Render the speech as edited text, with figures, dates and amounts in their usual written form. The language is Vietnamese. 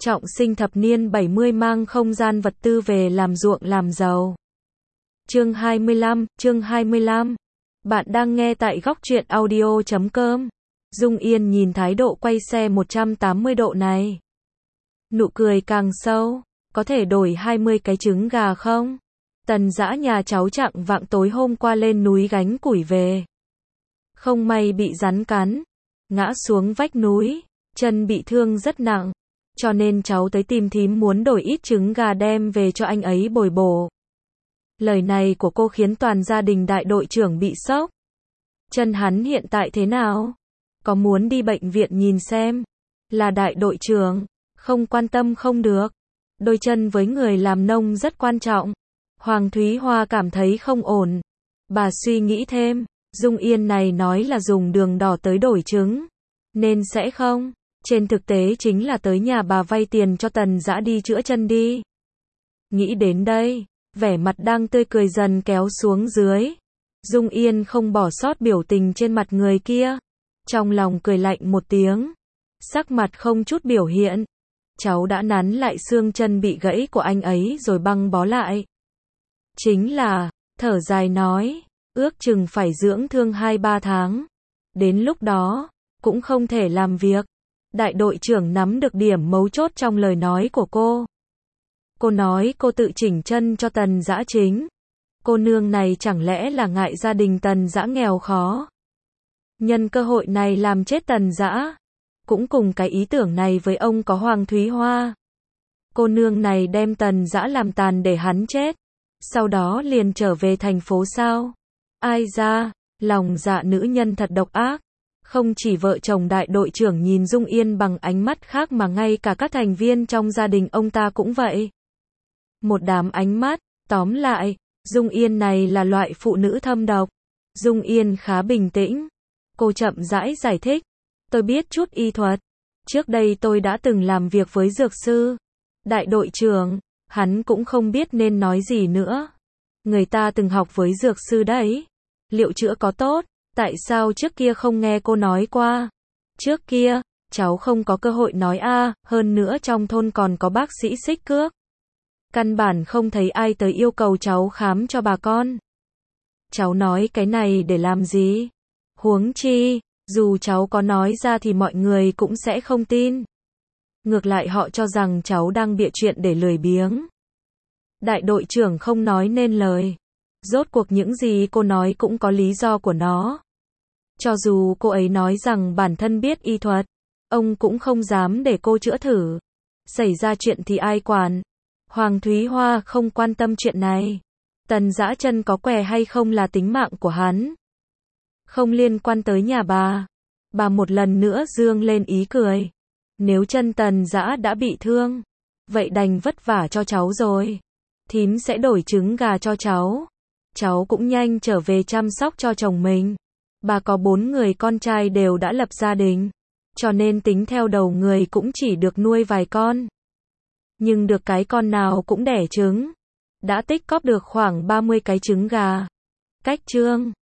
Trọng sinh thập niên 70 mang không gian vật tư về làm ruộng làm giàu. Chương 25. Bạn đang nghe tại góc truyện audio.com. Dung Yên nhìn thái độ quay xe 180 độ này. Nụ cười càng sâu. Có thể đổi 20 cái trứng gà không? Tần Dã nhà cháu chạng vạng tối hôm qua lên núi gánh củi về. Không may bị rắn cắn. Ngã xuống vách núi. Chân bị thương rất nặng. Cho nên cháu tới tìm thím muốn đổi ít trứng gà đem về cho anh ấy bồi bổ. Lời này của cô khiến toàn gia đình đại đội trưởng bị sốc. Chân hắn hiện tại thế nào? Có muốn đi bệnh viện nhìn xem? Là đại đội trưởng, không quan tâm không được. Đôi chân với người làm nông rất quan trọng. Hoàng Thúy Hoa cảm thấy không ổn. Bà suy nghĩ thêm, Dung Yên này nói là dùng đường đỏ tới đổi trứng. Nên sẽ không. Trên thực tế chính là tới nhà bà vay tiền cho Tần Dã đi chữa chân đi. Nghĩ đến đây, vẻ mặt đang tươi cười dần kéo xuống dưới. Dung Yên không bỏ sót biểu tình trên mặt người kia. Trong lòng cười lạnh một tiếng. Sắc mặt không chút biểu hiện. Cháu đã nắn lại xương chân bị gãy của anh ấy rồi băng bó lại. Chính là, thở dài nói, ước chừng phải dưỡng thương 2-3 tháng. Đến lúc đó, cũng không thể làm việc. Đại đội trưởng nắm được điểm mấu chốt trong lời nói của cô. Cô nói cô tự chỉnh chân cho Tần Dã chính. Cô nương này chẳng lẽ là ngại gia đình Tần Dã nghèo khó. Nhân cơ hội này làm chết Tần Dã. Cũng cùng cái ý tưởng này với ông có Hoàng Thúy Hoa. Cô nương này đem Tần Dã làm tàn để hắn chết. Sau đó liền trở về thành phố sao. Ai ra, lòng dạ nữ nhân thật độc ác. Không chỉ vợ chồng đại đội trưởng nhìn Dung Yên bằng ánh mắt khác mà ngay cả các thành viên trong gia đình ông ta cũng vậy. Một đám ánh mắt, tóm lại, Dung Yên này là loại phụ nữ thâm độc. Dung Yên khá bình tĩnh. Cô chậm rãi giải thích. Tôi biết chút y thuật. Trước đây tôi đã từng làm việc với dược sư. Đại đội trưởng, hắn cũng không biết nên nói gì nữa. Người ta từng học với dược sư đấy. Liệu chữa có tốt? Tại sao trước kia không nghe cô nói qua? Trước kia, cháu không có cơ hội nói hơn nữa trong thôn còn có bác sĩ xích cước. Căn bản không thấy ai tới yêu cầu cháu khám cho bà con. Cháu nói cái này để làm gì? Huống chi, dù cháu có nói ra thì mọi người cũng sẽ không tin. Ngược lại họ cho rằng cháu đang bịa chuyện để lười biếng. Đại đội trưởng không nói nên lời. Rốt cuộc những gì cô nói cũng có lý do của nó. Cho dù cô ấy nói rằng bản thân biết y thuật, ông cũng không dám để cô chữa thử. Xảy ra chuyện thì ai quản. Hoàng Thúy Hoa không quan tâm chuyện này. Tần Dã chân có què hay không là tính mạng của hắn. Không liên quan tới nhà bà. Bà một lần nữa dương lên ý cười. Nếu chân Tần Dã đã bị thương, vậy đành vất vả cho cháu rồi. Thím sẽ đổi trứng gà cho cháu. Cháu cũng nhanh trở về chăm sóc cho chồng mình. Bà có 4 người con trai đều đã lập gia đình. Cho nên tính theo đầu người cũng chỉ được nuôi vài con. Nhưng được cái con nào cũng đẻ trứng. Đã tích cóp được khoảng 30 cái trứng gà. Cách chương